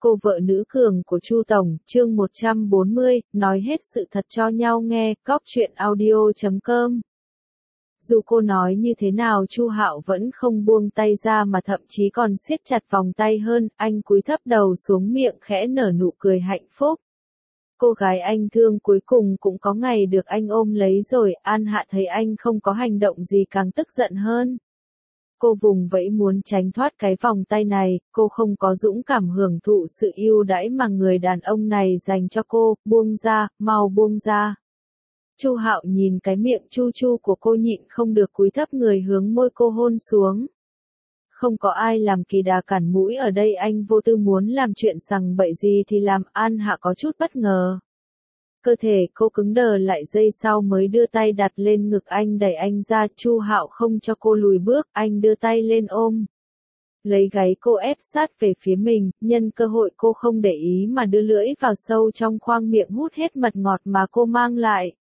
Cô vợ nữ cường của Chu Tổng, chương 140, nói hết sự thật cho nhau nghe, cóc.audio.com. Dù cô nói như thế nào Chu Hạo vẫn không buông tay ra mà thậm chí còn siết chặt vòng tay hơn, anh cúi thấp đầu xuống miệng khẽ nở nụ cười hạnh phúc. Cô gái anh thương cuối cùng cũng có ngày được anh ôm lấy rồi, An Hạ thấy anh không có hành động gì càng tức giận hơn. Cô vùng vẫy muốn tránh thoát cái vòng tay này, cô không có dũng cảm hưởng thụ sự ưu đãi mà người đàn ông này dành cho cô, buông ra, mau buông ra. Chu Hạo nhìn cái miệng chu chu của cô nhịn không được cúi thấp người hướng môi cô hôn xuống. Không có ai làm kỳ đà cản mũi ở đây, anh vô tư muốn làm chuyện sằng bậy gì thì làm. An Hạ có chút bất ngờ. Cơ thể cô cứng đờ lại, giây sau mới đưa tay đặt lên ngực anh đẩy anh ra. Chu Hạo không cho cô lùi bước, anh đưa tay lên ôm. Lấy gáy cô ép sát về phía mình, nhân cơ hội cô không để ý mà đưa lưỡi vào sâu trong khoang miệng hút hết mật ngọt mà cô mang lại.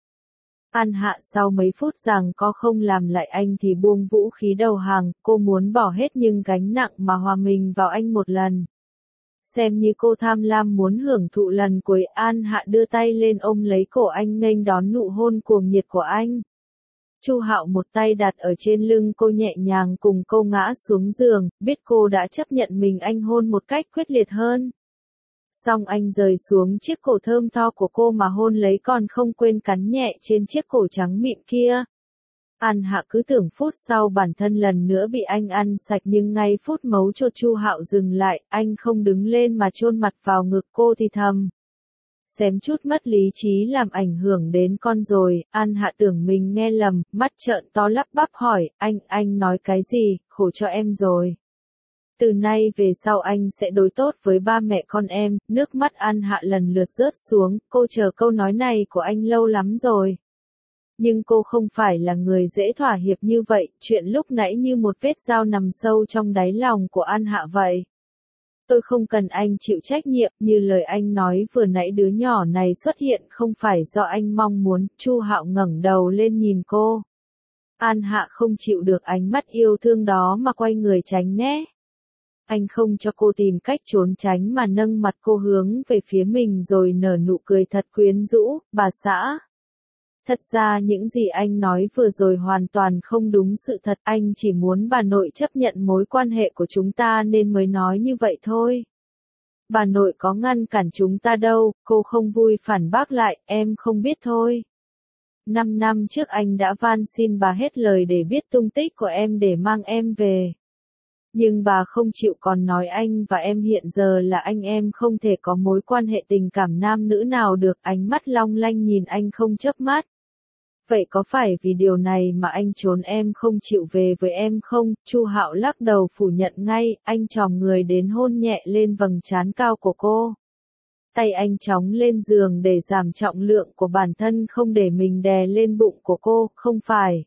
An Hạ sau mấy phút rằng có không làm lại anh thì buông vũ khí đầu hàng, cô muốn bỏ hết những gánh nặng mà hòa mình vào anh một lần. Xem như cô tham lam muốn hưởng thụ lần cuối, An Hạ đưa tay lên ôm lấy cổ anh nghênh đón nụ hôn cuồng nhiệt của anh. Chu Hạo một tay đặt ở trên lưng cô nhẹ nhàng cùng cô ngã xuống giường, biết cô đã chấp nhận mình anh hôn một cách quyết liệt hơn. Xong anh rời xuống chiếc cổ thơm tho của cô mà hôn lấy, còn không quên cắn nhẹ trên chiếc cổ trắng mịn kia. An Hạ cứ tưởng phút sau bản thân lần nữa bị anh ăn sạch, nhưng ngay phút mấu chốt Chu Hạo dừng lại, anh không đứng lên mà chôn mặt vào ngực cô thì thầm. Xém chút mất lý trí làm ảnh hưởng đến con rồi. An Hạ tưởng mình nghe lầm, mắt trợn to lắp bắp hỏi, anh nói cái gì, khổ cho em rồi. Từ nay về sau anh sẽ đối tốt với ba mẹ con em. Nước mắt An Hạ lần lượt rớt xuống, cô chờ câu nói này của anh lâu lắm rồi. Nhưng cô không phải là người dễ thỏa hiệp như vậy, chuyện lúc nãy như một vết dao nằm sâu trong đáy lòng của An Hạ vậy. Tôi không cần anh chịu trách nhiệm, như lời anh nói vừa nãy đứa nhỏ này xuất hiện không phải do anh mong muốn. Chu Hạo ngẩng đầu lên nhìn cô. An Hạ không chịu được ánh mắt yêu thương đó mà quay người tránh né. Anh không cho cô tìm cách trốn tránh mà nâng mặt cô hướng về phía mình rồi nở nụ cười thật quyến rũ, bà xã. Thật ra những gì anh nói vừa rồi hoàn toàn không đúng sự thật, anh chỉ muốn bà nội chấp nhận mối quan hệ của chúng ta nên mới nói như vậy thôi. Bà nội có ngăn cản chúng ta đâu, cô không vui phản bác lại, em không biết thôi. 5 năm trước anh đã van xin bà hết lời để biết tung tích của em để mang em về. Nhưng bà không chịu, còn nói anh và em hiện giờ là anh em không thể có mối quan hệ tình cảm nam nữ nào được. Ánh mắt long lanh nhìn anh không chớp mắt. Vậy có phải vì điều này mà anh trốn em không chịu về với em không? Chu Hạo lắc đầu phủ nhận ngay, anh chòm người đến hôn nhẹ lên vầng trán cao của cô. Tay anh chóng lên giường để giảm trọng lượng của bản thân, không để mình đè lên bụng của cô, không phải.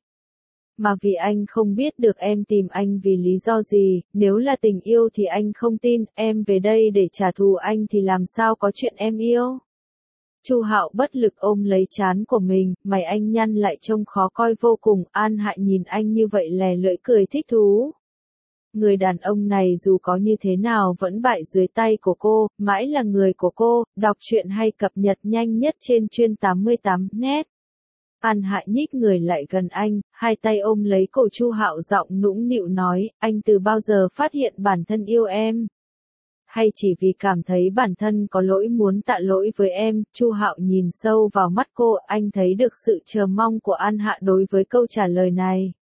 Mà vì anh không biết được em tìm anh vì lý do gì, nếu là tình yêu thì anh không tin, em về đây để trả thù anh thì làm sao có chuyện em yêu. Chu Hạo bất lực ôm lấy trán của mình, mày anh nhăn lại trông khó coi vô cùng. An Hạ nhìn anh như vậy lè lưỡi cười thích thú. Người đàn ông này dù có như thế nào vẫn bại dưới tay của cô, mãi là người của cô. Đọc truyện hay cập nhật nhanh nhất trên chuyên 88net. An Hạ nhích người lại gần anh, hai tay ôm lấy cổ Chu Hạo, giọng nũng nịu nói, anh từ bao giờ phát hiện bản thân yêu em? Hay chỉ vì cảm thấy bản thân có lỗi muốn tạ lỗi với em? Chu Hạo nhìn sâu vào mắt cô, anh thấy được sự chờ mong của An Hạ đối với câu trả lời này.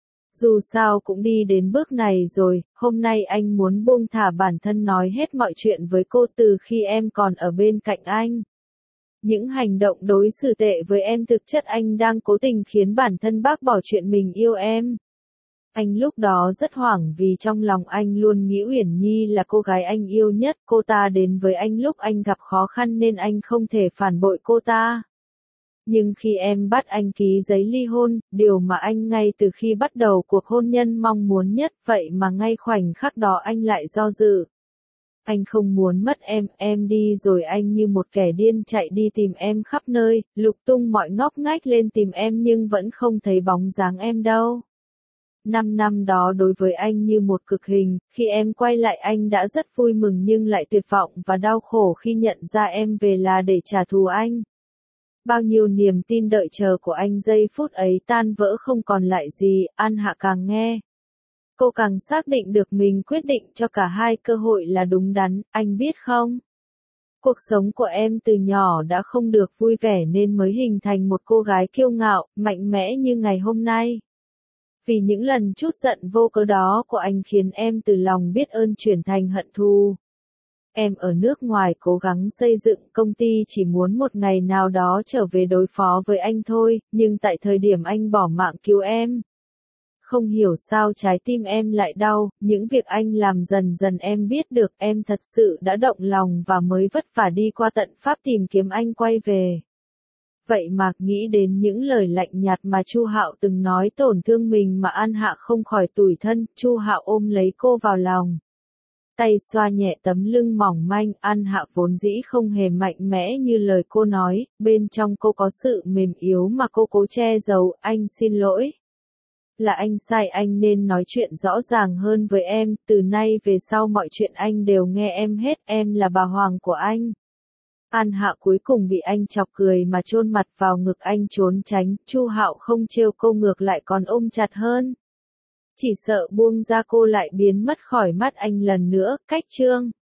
Dù sao cũng đi đến bước này rồi, hôm nay anh muốn buông thả bản thân nói hết mọi chuyện với cô từ khi em còn ở bên cạnh anh. Những hành động đối xử tệ với em thực chất anh đang cố tình khiến bản thân bác bỏ chuyện mình yêu em. Anh lúc đó rất hoảng vì trong lòng anh luôn nghĩ Uyển Nhi là cô gái anh yêu nhất, cô ta đến với anh lúc anh gặp khó khăn nên anh không thể phản bội cô ta. Nhưng khi em bắt anh ký giấy ly hôn, điều mà anh ngay từ khi bắt đầu cuộc hôn nhân mong muốn nhất, vậy mà ngay khoảnh khắc đó anh lại do dự. Anh không muốn mất em đi rồi anh như một kẻ điên chạy đi tìm em khắp nơi, lục tung mọi ngóc ngách lên tìm em nhưng vẫn không thấy bóng dáng em đâu. 5 năm đó đối với anh như một cực hình, khi em quay lại anh đã rất vui mừng nhưng lại tuyệt vọng và đau khổ khi nhận ra em về là để trả thù anh. Bao nhiêu niềm tin đợi chờ của anh giây phút ấy tan vỡ không còn lại gì, An Hạ càng nghe. Cô càng xác định được mình quyết định cho cả hai cơ hội là đúng đắn, anh biết không? Cuộc sống của em từ nhỏ đã không được vui vẻ nên mới hình thành một cô gái kiêu ngạo, mạnh mẽ như ngày hôm nay. Vì những lần trút giận vô cớ đó của anh khiến em từ lòng biết ơn chuyển thành hận thù. Em ở nước ngoài cố gắng xây dựng công ty chỉ muốn một ngày nào đó trở về đối phó với anh thôi, nhưng tại thời điểm anh bỏ mạng cứu em. Không hiểu sao trái tim em lại đau, những việc anh làm dần dần em biết được em thật sự đã động lòng và mới vất vả đi qua tận Pháp tìm kiếm anh quay về. Vậy mà nghĩ đến những lời lạnh nhạt mà Chu Hạo từng nói tổn thương mình mà An Hạ không khỏi tủi thân, Chu Hạo ôm lấy cô vào lòng. Tay xoa nhẹ tấm lưng mỏng manh, An Hạ vốn dĩ không hề mạnh mẽ như lời cô nói, bên trong cô có sự mềm yếu mà cô cố che giấu, anh xin lỗi. Là anh sai, anh nên nói chuyện rõ ràng hơn với em, từ nay về sau mọi chuyện anh đều nghe em hết, em là bà Hoàng của anh. An Hạ cuối cùng bị anh chọc cười mà chôn mặt vào ngực anh trốn tránh, Chu Hạo không trêu cô ngược lại còn ôm chặt hơn. Chỉ sợ buông ra cô lại biến mất khỏi mắt anh lần nữa, cách chương.